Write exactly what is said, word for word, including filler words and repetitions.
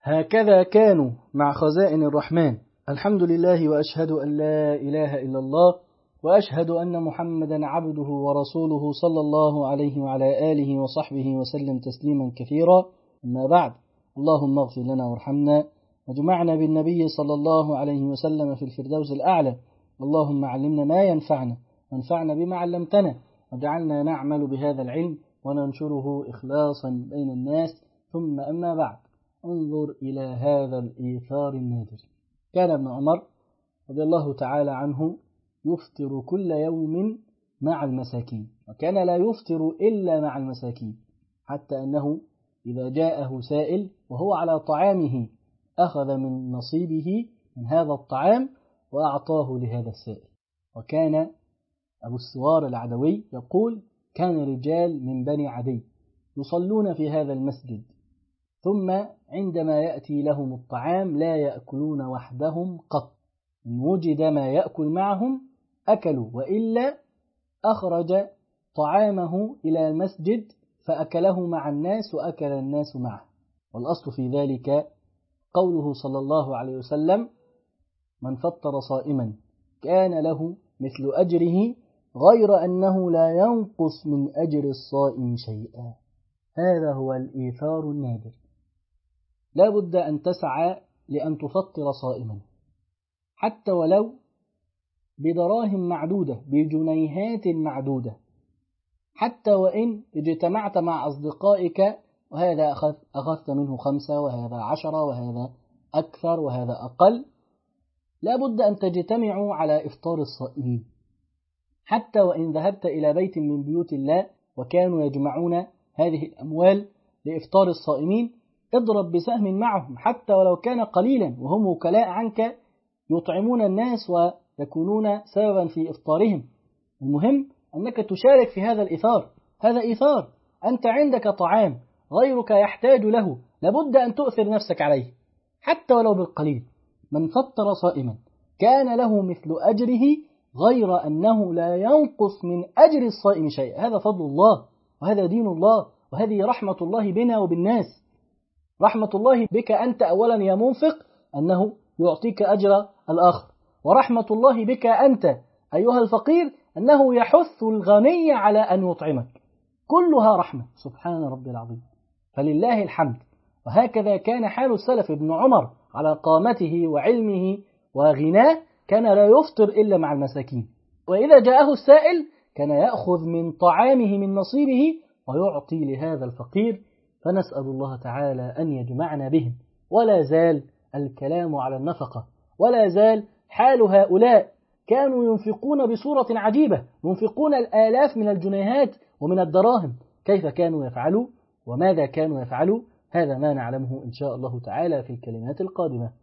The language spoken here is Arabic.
هكذا كانوا مع خزائن الرحمن. الحمد لله، وأشهد أن لا إله إلا الله، وأشهد أن محمدا عبده ورسوله صلى الله عليه وعلى آله وصحبه وسلم تسليما كثيرا. أما بعد، اللهم اغفر لنا وارحمنا وجمعنا بالنبي صلى الله عليه وسلم في الفردوس الأعلى. اللهم علمنا ما ينفعنا وانفعنا بما علمتنا، وجعلنا نعمل بهذا العلم وننشره إخلاصا بين الناس. ثم أما بعد، انظر إلى هذا الإيثار النادر. كان ابن عمر رضي الله تعالى عنه يفطر كل يوم مع المساكين، وكان لا يفطر إلا مع المساكين، حتى أنه إذا جاءه سائل وهو على طعامه أخذ من نصيبه من هذا الطعام وأعطاه لهذا السائل. وكان أبو السوار العدوي يقول: كان رجال من بني عدي يصلون في هذا المسجد، ثم عندما يأتي لهم الطعام لا يأكلون وحدهم قط، إن وجد ما يأكل معهم أكلوا، وإلا أخرج طعامه إلى المسجد فأكله مع الناس وأكل الناس معه. والأصل في ذلك قوله صلى الله عليه وسلم: من فطر صائما كان له مثل أجره غير أنه لا ينقص من أجر الصائم شيئا. هذا هو الإيثار النادر. لا بد أن تسعى لأن تفطر صائما، حتى ولو بدراهم معدودة، بجنيهات معدودة، حتى وإن اجتمعت مع أصدقائك وهذا أخذ أخذت منه خمسة وهذا عشرة وهذا أكثر وهذا أقل، لا بد أن تجتمعوا على إفطار الصائمين. حتى وإن ذهبت إلى بيت من بيوت الله وكانوا يجمعون هذه الأموال لإفطار الصائمين، اضرب بسهم معهم حتى ولو كان قليلا، وهم وكلاء عنك يطعمون الناس ويكونون سببا في إفطارهم. المهم أنك تشارك في هذا الإيثار. هذا إيثار، أنت عندك طعام غيرك يحتاج له، لابد أن تؤثر نفسك عليه حتى ولو بالقليل. من فطر صائما كان له مثل أجره غير أنه لا ينقص من أجر الصائم شيئا. هذا فضل الله، وهذا دين الله، وهذه رحمة الله بنا وبالناس. رحمة الله بك أنت أولا يا منفق أنه يعطيك أجر الآخر، ورحمة الله بك أنت أيها الفقير أنه يحث الغني على أن يطعمك. كلها رحمة، سبحان ربي العظيم، فلله الحمد. وهكذا كان حال السلف. ابن عمر على قامته وعلمه وغناه كان لا يفطر إلا مع المساكين، وإذا جاءه السائل كان يأخذ من طعامه من نصيبه ويعطي لهذا الفقير. فنسأل الله تعالى أن يجمعنا بهم. ولا زال الكلام على النفقة، ولا زال حال هؤلاء. كانوا ينفقون بصورة عجيبة، ينفقون الآلاف من الجنيهات ومن الدراهم. كيف كانوا يفعلوا وماذا كانوا يفعلوا؟ هذا ما نعلمه إن شاء الله تعالى في الكلمات القادمة.